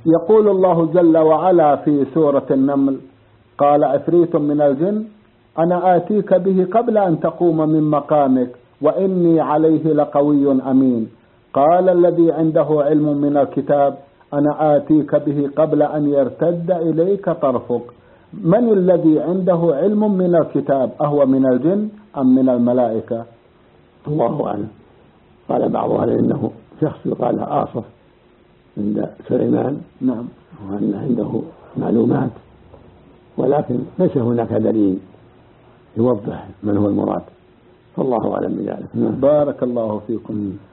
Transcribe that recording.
يقول الله جل وعلا في سورة النمل: قال عفريت من الجن أنا آتيك به قبل أن تقوم من مقامك وإني عليه لقوي أمين. قال الذي عنده علم من الكتاب أنا آتيك به قبل أن يرتد إليك طرفك. من الذي عنده علم من الكتاب؟ أهو من الجن أم من الملائكة؟ الله أعلم. قال بعضها إنه شخص يقال آصف عند سليمان، نعم، وأن عنده معلومات، ولكن ليس هناك دليل يوضح من هو المراد، فالله أعلم بذلك. بارك الله فيكم.